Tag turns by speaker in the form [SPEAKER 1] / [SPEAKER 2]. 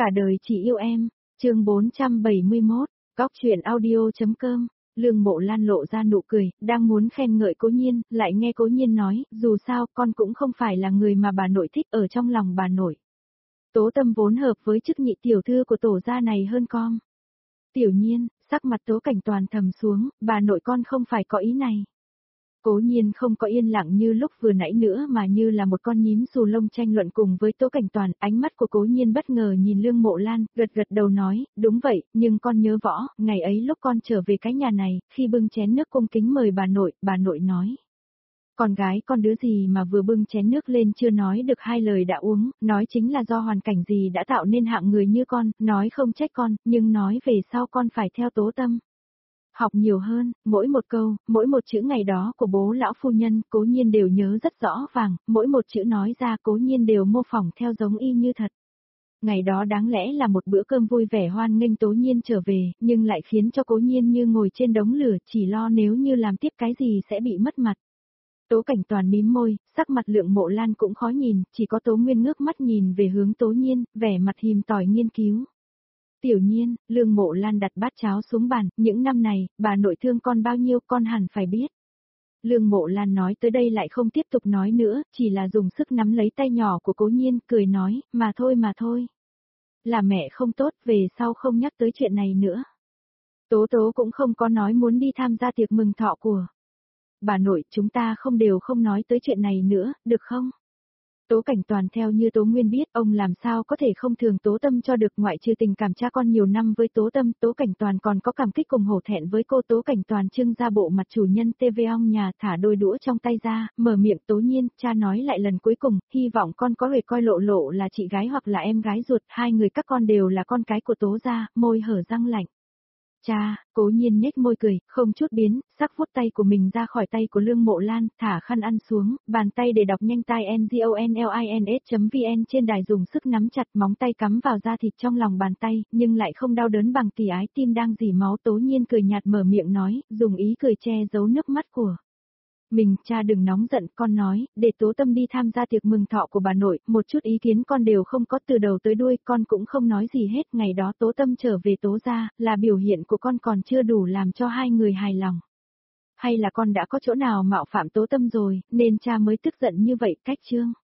[SPEAKER 1] Cả đời chỉ yêu em, chương 471, Cóc truyện audio.com. Lương Mộ Lan lộ ra nụ cười, đang muốn khen ngợi Cố Nhiên, lại nghe Cố Nhiên nói, dù sao con cũng không phải là người mà bà nội thích ở trong lòng bà nội. Tố Tâm vốn hợp với chức nhị tiểu thư của tổ gia này hơn con. Tiểu Nhiên, sắc mặt Tố Cảnh Toàn trầm xuống, bà nội con không phải có ý này. Cố Nhiên không có yên lặng như lúc vừa nãy nữa mà như là một con nhím xù lông tranh luận cùng với Tố Cảnh Toàn, ánh mắt của Cố Nhiên bất ngờ nhìn Lương Mộ Lan, gật gật đầu nói, đúng vậy, nhưng con nhớ rõ, ngày ấy lúc con trở về cái nhà này, khi bưng chén nước cung kính mời bà nội nói. Con gái con đứa gì mà vừa bưng chén nước lên chưa nói được hai lời đã uống, nói chính là do hoàn cảnh gì đã tạo nên hạng người như con, nói không trách con, nhưng nói về sau con phải theo Tố Tâm. Học nhiều hơn, mỗi một câu, mỗi một chữ ngày đó của bố lão phu nhân, Cố Nhiên đều nhớ rất rõ ràng, mỗi một chữ nói ra Cố Nhiên đều mô phỏng theo giống y như thật. Ngày đó đáng lẽ là một bữa cơm vui vẻ hoan nghênh Tố Nhiên trở về, nhưng lại khiến cho Cố Nhiên như ngồi trên đống lửa, chỉ lo nếu như làm tiếp cái gì sẽ bị mất mặt. Tố Cảnh Toàn mím môi, sắc mặt Lượng Mộ Lan cũng khó nhìn, chỉ có Tố Nguyên ngước mắt nhìn về hướng Tố Nhiên, vẻ mặt hìm tỏi nghiên cứu. Tiểu Nhiên, Lương Mộ Lan đặt bát cháo xuống bàn, những năm này, bà nội thương con bao nhiêu con hẳn phải biết. Lương Mộ Lan nói tới đây lại không tiếp tục nói nữa, chỉ là dùng sức nắm lấy tay nhỏ của Cố Nhiên, cười nói, mà thôi. Là mẹ không tốt, về sau không nhắc tới chuyện này nữa. Tố Tố cũng không có nói muốn đi tham gia tiệc mừng thọ của bà nội, chúng ta không nói tới chuyện này nữa, được không? Tố Cảnh Toàn theo như Tố Nguyên biết, ông làm sao có thể không thường Tố Tâm cho được, ngoại trừ tình cảm cha con nhiều năm với Tố Tâm, Tố Cảnh Toàn còn có cảm kích cùng hổ thẹn với cô. Tố Cảnh Toàn trưng ra bộ mặt chủ nhân TV ong nhà, thả đôi đũa trong tay ra, mở miệng. Tố Nhiên, cha nói lại lần cuối cùng, hy vọng con có người coi Lộ là chị gái hoặc là em gái ruột, hai người các con đều là con cái của Tố gia. Môi hở răng lạnh. Cha, Cố Nhiên nhếch môi cười, không chút biến, sắc vuốt tay của mình ra khỏi tay của Lương Mộ Lan, thả khăn ăn xuống, bàn tay để đọc nhanh tai ngonlins.vn trên đài dùng sức nắm chặt, móng tay cắm vào da thịt trong lòng bàn tay, nhưng lại không đau đớn bằng tỉ ái tim đang rỉ máu. Tố Nhiên cười nhạt mở miệng nói, dùng ý cười che giấu nước mắt của mình. Cha đừng nóng giận, con nói, để Tố Tâm đi tham gia tiệc mừng thọ của bà nội, một chút ý kiến con đều không có, từ đầu tới đuôi, con cũng không nói gì hết. Ngày đó Tố Tâm trở về Tố gia, là biểu hiện của con còn chưa đủ làm cho hai người hài lòng. Hay là con đã có chỗ nào mạo phạm Tố Tâm rồi, nên cha mới tức giận như vậy? Cách chương